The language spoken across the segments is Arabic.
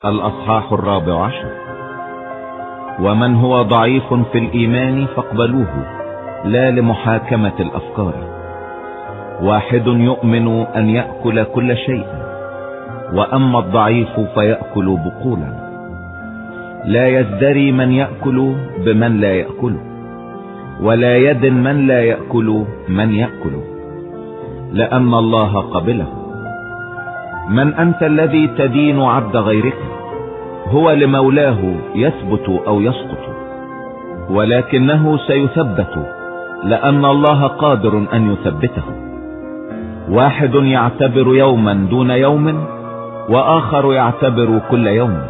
الأصحاح 14. ومن هو ضعيف في الإيمان فاقبلوه، لا لمحاكمة الأفكار. واحد يؤمن أن يأكل كل شيء، وأما الضعيف فيأكل بقولا. لا يزدري من يأكل بمن لا يأكل، ولا يدن من لا يأكل من يأكل، لأن الله قبله. من أنت الذي تدين عبد غيرك؟ هو لمولاه يثبت أو يسقط، ولكنه سيثبت، لأن الله قادر أن يثبته. واحد يعتبر يوما دون يوم، وآخر يعتبر كل يوم.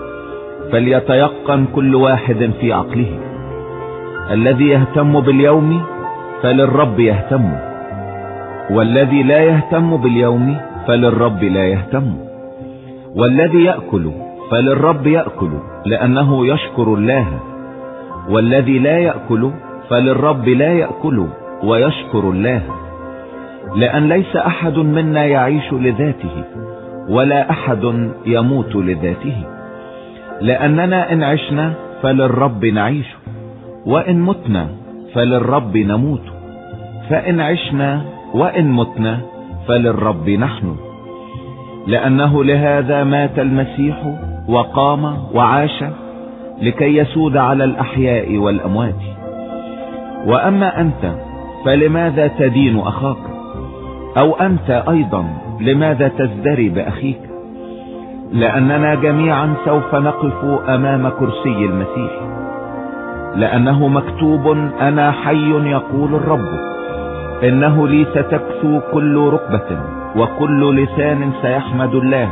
فليتيقن كل واحد في عقله. الذي يهتم باليوم فللرب يهتم، والذي لا يهتم باليوم فللرب لا يهتم. والذي يأكل فللرب يأكل، لأنه يشكر الله. والذي لا يأكل فللرب لا يأكل ويشكر الله، لأن ليس أحد منا يعيش لذاته، ولا أحد يموت لذاته. لأننا إن عشنا فللرب نعيش، وإن متنا فللرب نموت. فإن عشنا وإن متنا فللرب نحن، لأنه لهذا مات المسيح وقام وعاش، لكي يسود على الأحياء والأموات. وأما أنت فلماذا تدين أخاك؟ أو أنت أيضا لماذا تزدري بأخيك؟ لأننا جميعا سوف نقف أمام كرسي المسيح. لأنه مكتوب: أنا حي يقول الرب، إنه لي ستكسو كل ركبة، وكل لسان سيحمد الله.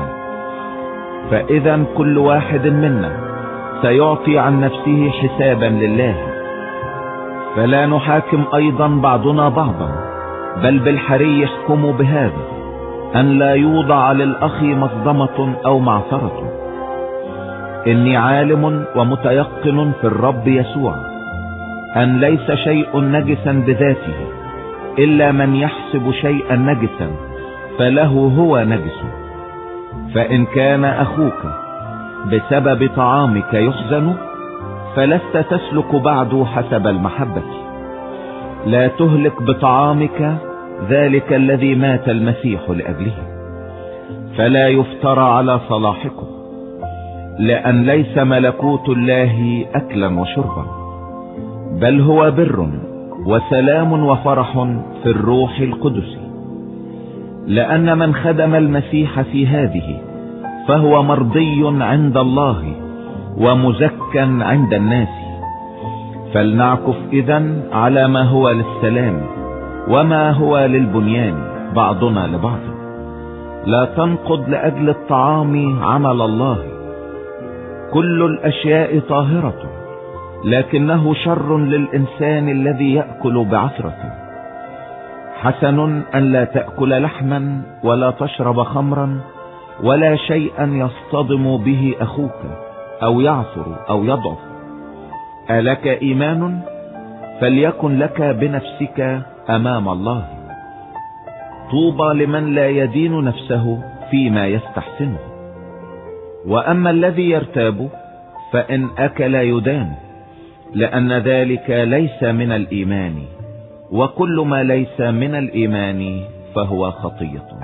فإذا كل واحد منا سيعطي عن نفسه حسابا لله. فلا نحاكم أيضا بعضنا بعضا، بل بالحري يحكم بهذا: أن لا يوضع للأخ مصدمة أو معثرة. إني عالم ومتيقن في الرب يسوع أن ليس شيء نجسا بذاته، إلا من يحسب شيئا نجسا فله هو نجس. فإن كان أخوك بسبب طعامك يحزن، فلست تسلك بعد حسب المحبة. لا تهلك بطعامك ذلك الذي مات المسيح لأجله. فلا يفترى على صلاحكم، لأن ليس ملكوت الله أكلا وشربا، بل هو بر وسلام وفرح في الروح القدس. لأن من خدم المسيح في هذه فهو مرضي عند الله ومزكى عند الناس. فلنعكف إذن على ما هو للسلام، وما هو للبنيان بعضنا لبعض. لا تنقض لأجل الطعام عمل الله. كل الأشياء طاهرة، لكنه شر للإنسان الذي يأكل بعثرة. حسن أن لا تأكل لحما، ولا تشرب خمرا، ولا شيئا يصطدم به أخوك، أو يعثر أو يضعف. ألك إيمان؟ فليكن لك بنفسك أمام الله. طوبى لمن لا يدين نفسه فيما يستحسنه. وأما الذي يرتاب فإن أكل يدان، لأن ذلك ليس من الإيمان، وكل ما ليس من الإيمان فهو خطية.